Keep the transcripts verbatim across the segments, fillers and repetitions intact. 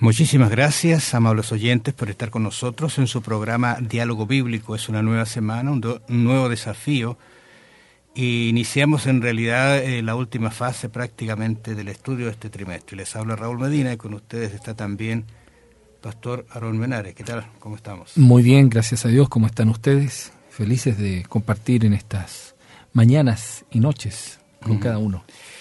Muchísimas gracias, amables oyentes, por estar con nosotros en su programa Diálogo Bíblico. Es una nueva semana, un, do, un nuevo desafío. Y iniciamos en realidad eh, la última fase prácticamente del estudio de este trimestre. Les habla Raúl Medina y con ustedes está también Pastor Aarón Menares. ¿Qué tal? ¿Cómo estamos? Muy bien, gracias a Dios. ¿Cómo están ustedes? Felices de compartir en estas mañanas y noches con uh-huh. cada uno.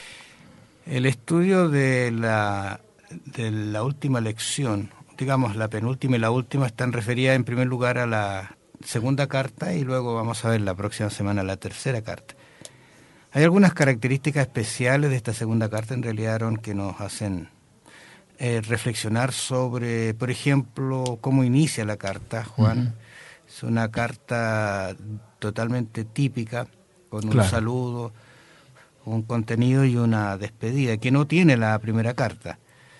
El estudio de la, de la última lección, digamos la penúltima y la última, están referidas en primer lugar a la segunda carta y luego vamos a ver la próxima semana la tercera carta. Hay algunas características especiales de esta segunda carta, en realidad, Aaron, que nos hacen eh, reflexionar sobre, por ejemplo, cómo inicia la carta, Juan. Uh-huh. Es una carta totalmente típica, con un claro. saludo, un contenido y una despedida, que no tiene la primera carta.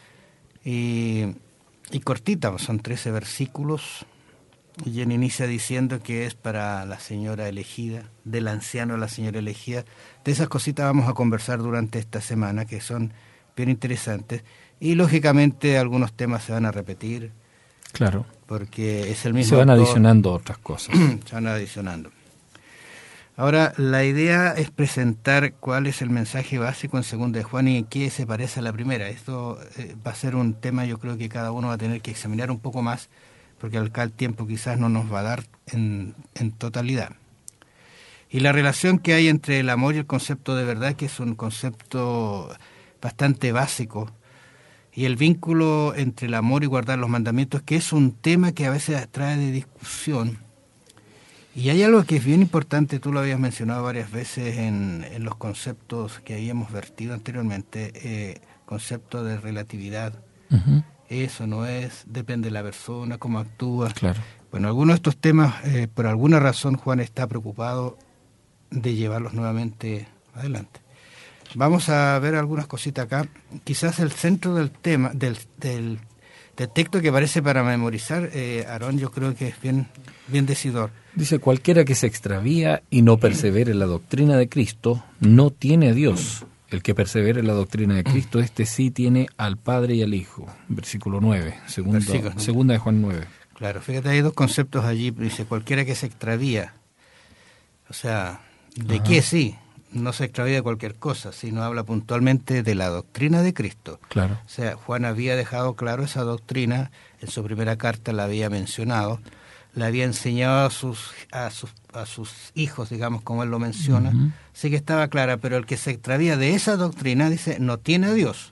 Y, y cortita, son trece versículos. Y él inicia diciendo que es para la señora elegida, del anciano a la señora elegida. De esas cositas vamos a conversar durante esta semana, que son bien interesantes. Y lógicamente algunos temas se van a repetir. Claro. Porque es el mismo. Se van autor. adicionando otras cosas. Se van adicionando. Ahora, la idea es presentar cuál es el mensaje básico en segunda de Juan y en qué se parece a la primera. Esto eh, va a ser un tema, yo creo que cada uno va a tener que examinar un poco más, porque al el tiempo quizás no nos va a dar en, en totalidad. Y la relación que hay entre el amor y el concepto de verdad, que es un concepto bastante básico, y el vínculo entre el amor y guardar los mandamientos, que es un tema que a veces trae de discusión. Y hay algo que es bien importante, tú lo habías mencionado varias veces en, en los conceptos que habíamos vertido anteriormente, eh, concepto de relatividad. Uh-huh. Eso no es, depende de la persona, cómo actúa. Claro. Bueno, algunos de estos temas, eh, por alguna razón, Juan está preocupado de llevarlos nuevamente adelante. Vamos a ver algunas cositas acá. Quizás el centro del tema, del, del, del texto que parece para memorizar, eh, Aarón, yo creo que es bien, bien decidor. Dice, cualquiera que se extravía y no persevere en la doctrina de Cristo, no tiene a Dios. El que persevere en la doctrina de Cristo, este sí tiene al Padre y al Hijo. Versículo nueve, segundo, Versículo, segunda de Juan nueve. Claro, fíjate, hay dos conceptos allí. Dice, cualquiera que se extravía. O sea, ¿de Ajá. qué sí? No se extravía de cualquier cosa, sino habla puntualmente de la doctrina de Cristo. Claro. O sea, Juan había dejado claro esa doctrina, en su primera carta la había mencionado, la había enseñado a sus, a sus, a sus hijos, digamos, como él lo menciona, uh-huh. sí que estaba clara, pero el que se extravía de esa doctrina, dice, no tiene a Dios.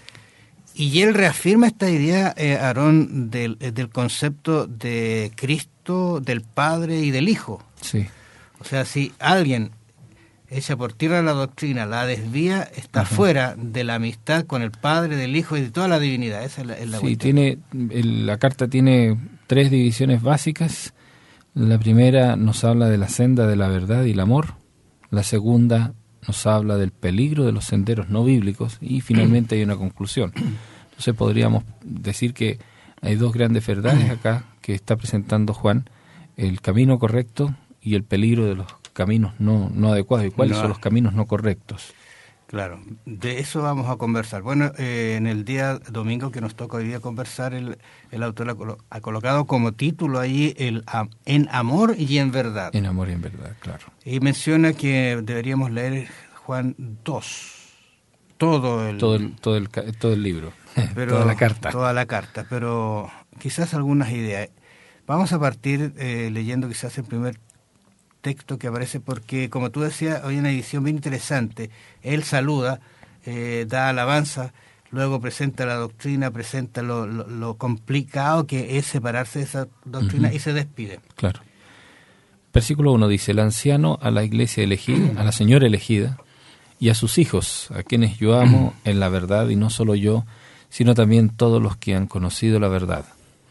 Y él reafirma esta idea, eh, Aarón, del, del concepto de Cristo, del Padre y del Hijo. Sí. O sea, si alguien echa por tierra la doctrina, la desvía, está Ajá. fuera de la amistad con el Padre, del Hijo y de toda la divinidad. Esa es la, es la Sí, tiene, el, la carta tiene tres divisiones básicas. La primera nos habla de la senda de la verdad y el amor. La segunda nos habla del peligro de los senderos no bíblicos. Y finalmente hay una conclusión. Entonces podríamos decir que hay dos grandes verdades acá que está presentando Juan. El camino correcto y el peligro de los caminos no, no adecuados. ¿Y cuáles no. son los caminos no correctos? Claro, de eso vamos a conversar. Bueno, eh, en el día domingo que nos toca hoy día conversar, el, el autor ha, colo- ha colocado como título ahí el a, En amor y en verdad. En amor y en verdad, claro. Y menciona que deberíamos leer Juan dos, todo el... Todo el, todo el, todo el libro, pero, toda la carta. Toda la carta, pero quizás algunas ideas. Vamos a partir eh, leyendo quizás el primer texto que aparece, porque como tú decías, hoy hay una edición bien interesante. Él saluda, eh, da alabanza, luego presenta la doctrina, presenta lo, lo, lo complicado que es separarse de esa doctrina uh-huh. y se despide. Claro. Versículo uno dice, el anciano a la iglesia elegida, a la señora elegida, y a sus hijos, a quienes yo amo en la verdad, y no solo yo, sino también todos los que han conocido la verdad.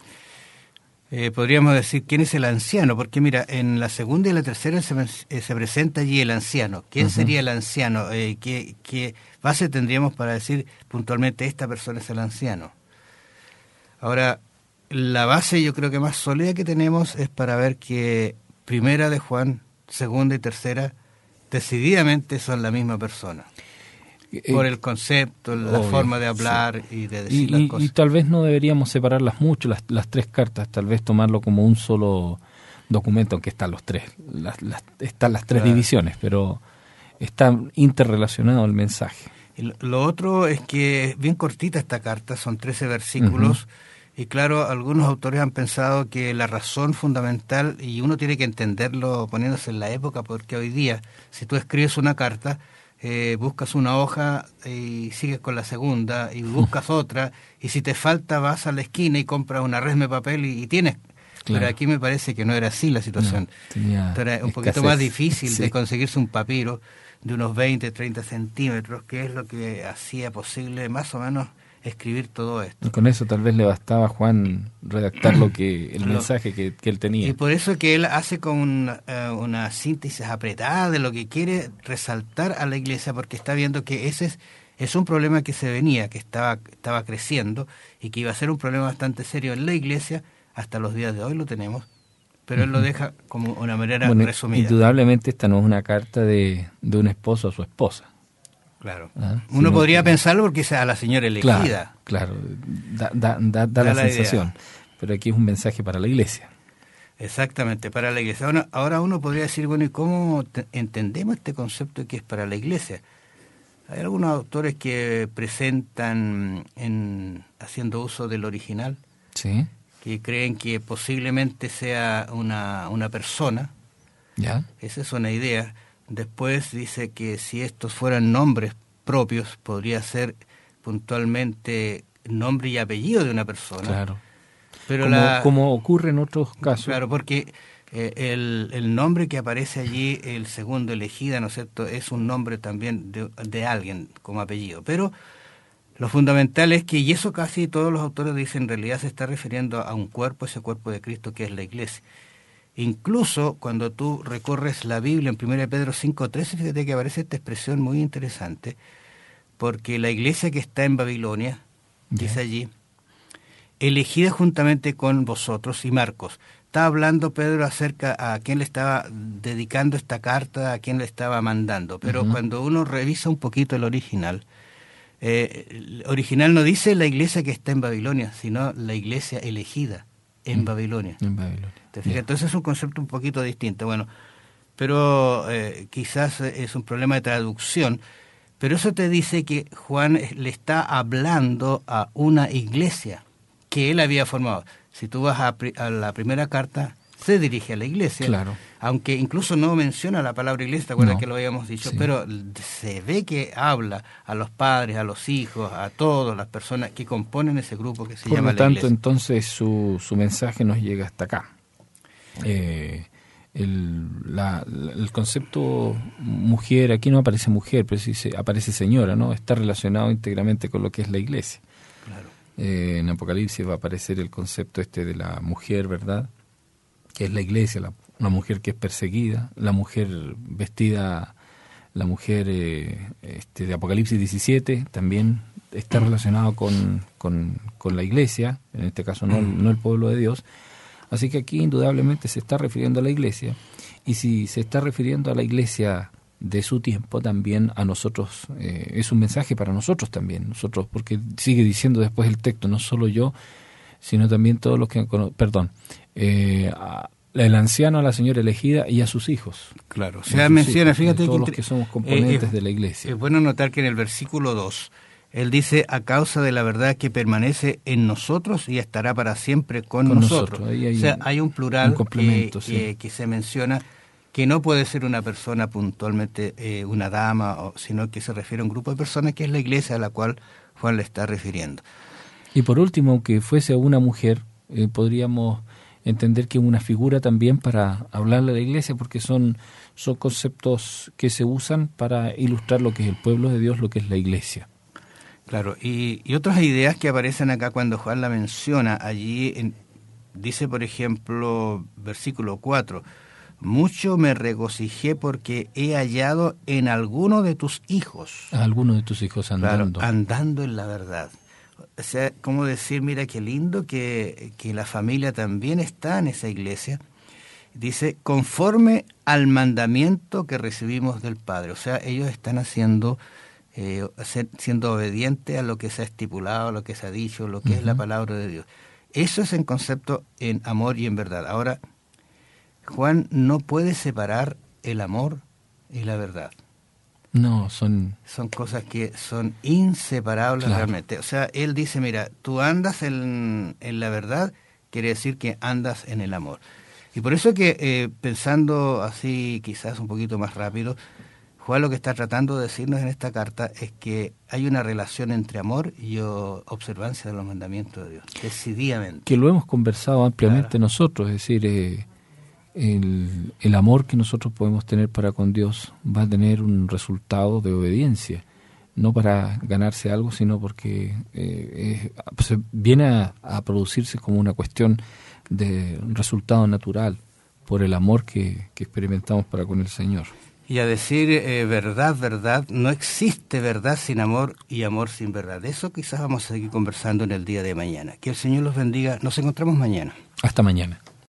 Eh, podríamos decir, ¿quién es el anciano? Porque mira, en la segunda y la tercera se, eh, se presenta allí el anciano. ¿Quién uh-huh. sería el anciano? Eh, ¿qué, ¿Qué base tendríamos para decir puntualmente esta persona es el anciano? Ahora, la base yo creo que más sólida que tenemos es para ver que primera de Juan, segunda y tercera, decididamente son la misma persona. Por el concepto, la obvio, forma de hablar sí. y de decir y, las y, cosas. Y tal vez no deberíamos separarlas mucho, las, las tres cartas, tal vez tomarlo como un solo documento, aunque están los tres, las, las, están las tres claro. divisiones, pero está interrelacionado el mensaje. Y lo, lo otro es que es bien cortita esta carta, son trece versículos, uh-huh. y claro, algunos autores han pensado que la razón fundamental, y uno tiene que entenderlo poniéndose en la época, porque hoy día, si tú escribes una carta, eh, buscas una hoja y sigues con la segunda, y buscas uh-huh. otra, y si te falta vas a la esquina y compras una resma de papel y, y tienes... Claro. Pero aquí me parece que no era así la situación. No, era un escasez. Poquito más difícil sí. de conseguirse un papiro de unos veinte, treinta centímetros, que es lo que hacía posible más o menos escribir todo esto. Y con eso tal vez le bastaba a Juan redactar lo que el lo, mensaje que, que él tenía. Y por eso que él hace con una, uh, una síntesis apretada de lo que quiere resaltar a la iglesia, porque está viendo que ese es, es un problema que se venía, que estaba, estaba creciendo y que iba a ser un problema bastante serio en la iglesia. Hasta los días de hoy lo tenemos, pero él lo deja como una manera bueno, resumida. Indudablemente esta no es una carta de, de un esposo a su esposa. Claro. ¿Ah? Uno podría que, pensarlo porque es a la señora elegida. Claro, claro. Da, da, da, da, da la, la sensación. Idea. Pero aquí es un mensaje para la iglesia. Exactamente, para la iglesia. Ahora, ahora uno podría decir, bueno, ¿y cómo te, entendemos este concepto que es para la iglesia? Hay algunos autores que presentan en haciendo uso del original. Sí. Que creen que posiblemente sea una, una persona. ¿Ya? Esa es una idea. Después dice que si estos fueran nombres propios, podría ser puntualmente nombre y apellido de una persona. Claro. Pero como, la, como ocurre en otros casos. Claro, porque eh, el, el nombre que aparece allí, el segundo elegida, ¿no es cierto?, es un nombre también de, de alguien como apellido. Pero lo fundamental es que, y eso casi todos los autores dicen, en realidad se está refiriendo a un cuerpo, ese cuerpo de Cristo que es la iglesia. Incluso cuando tú recorres la Biblia en primera de Pedro cinco trece, fíjate que aparece esta expresión muy interesante, porque la iglesia que está en Babilonia, yeah. dice allí, elegida juntamente con vosotros, y Marcos. Está hablando Pedro acerca a quién le estaba dedicando esta carta, a quién le estaba mandando, pero uh-huh. cuando uno revisa un poquito el original, Eh, el original no dice la iglesia que está en Babilonia, sino la iglesia elegida en mm, Babilonia. En Babilonia. ¿Te fijas? Yeah. Entonces es un concepto un poquito distinto. Bueno, pero eh, quizás es un problema de traducción, pero eso te dice que Juan le está hablando a una iglesia que él había formado. Si tú vas a, a la primera carta, se dirige a la iglesia, claro. aunque incluso no menciona la palabra iglesia, ¿te acuerdas no. que lo habíamos dicho? Sí. Pero se ve que habla a los padres, a los hijos, a todas las personas que componen ese grupo que se Por llama lo tanto, la iglesia. Entonces su, su mensaje nos llega hasta acá. Eh, el, la, el concepto mujer, aquí no aparece mujer, pero sí se, aparece señora, ¿no? Está relacionado íntegramente con lo que es la iglesia. Claro. Eh, en Apocalipsis va a aparecer el concepto este de la mujer, ¿verdad?, que es la iglesia, la, una mujer que es perseguida, la mujer vestida, la mujer eh, este, de Apocalipsis diecisiete también está relacionado con, con, con la iglesia, en este caso no, no el pueblo de Dios. Así que aquí indudablemente se está refiriendo a la iglesia, y si se está refiriendo a la iglesia de su tiempo, también a nosotros, eh, es un mensaje para nosotros también, nosotros, porque sigue diciendo después el texto, no solo yo, sino también todos los que, perdón, eh, a, el anciano, a la señora elegida y a sus hijos. Claro, o sea, menciona, hijos, fíjate todos que, los que somos componentes eh, de la iglesia. Es bueno notar que en el versículo dos, él dice, a causa de la verdad que permanece en nosotros y estará para siempre con, con nosotros. nosotros. Ahí hay o sea, hay un plural un complemento, que, sí. que, que se menciona, que no puede ser una persona puntualmente, eh, una dama, o, sino que se refiere a un grupo de personas que es la iglesia a la cual Juan le está refiriendo. Y por último, aunque fuese una mujer, eh, podríamos entender que es una figura también para hablarle a la iglesia, porque son, son conceptos que se usan para ilustrar lo que es el pueblo de Dios, lo que es la iglesia. Claro, y, y otras ideas que aparecen acá cuando Juan la menciona, allí en, dice, por ejemplo, versículo cuatro, mucho me regocijé porque he hallado en alguno de tus hijos. A alguno de tus hijos andando. Claro, andando en la verdad. O sea, como decir, mira qué lindo que, que la familia también está en esa iglesia. Dice, conforme al mandamiento que recibimos del Padre. O sea, ellos están haciendo eh, ser, siendo obediente a lo que se ha estipulado, a lo que se ha dicho, lo que uh-huh. es la palabra de Dios. Eso es en concepto en amor y en verdad. Ahora, Juan no puede separar el amor y la verdad. No, son... Son cosas que son inseparables claro. realmente. O sea, él dice, mira, tú andas en, en la verdad, quiere decir que andas en el amor. Y por eso que, eh, pensando así quizás un poquito más rápido, Juan lo que está tratando de decirnos en esta carta es que hay una relación entre amor y oh, observancia de los mandamientos de Dios, decididamente. Que lo hemos conversado ampliamente claro. nosotros, es decir... Eh, El, el amor que nosotros podemos tener para con Dios va a tener un resultado de obediencia, no para ganarse algo, sino porque eh, es, se viene a, a producirse como una cuestión de un resultado natural por el amor que, que experimentamos para con el Señor. Y a decir eh, verdad, verdad, no existe verdad sin amor y amor sin verdad. De eso quizás vamos a seguir conversando en el día de mañana. Que el Señor los bendiga. Nos encontramos mañana. Hasta mañana.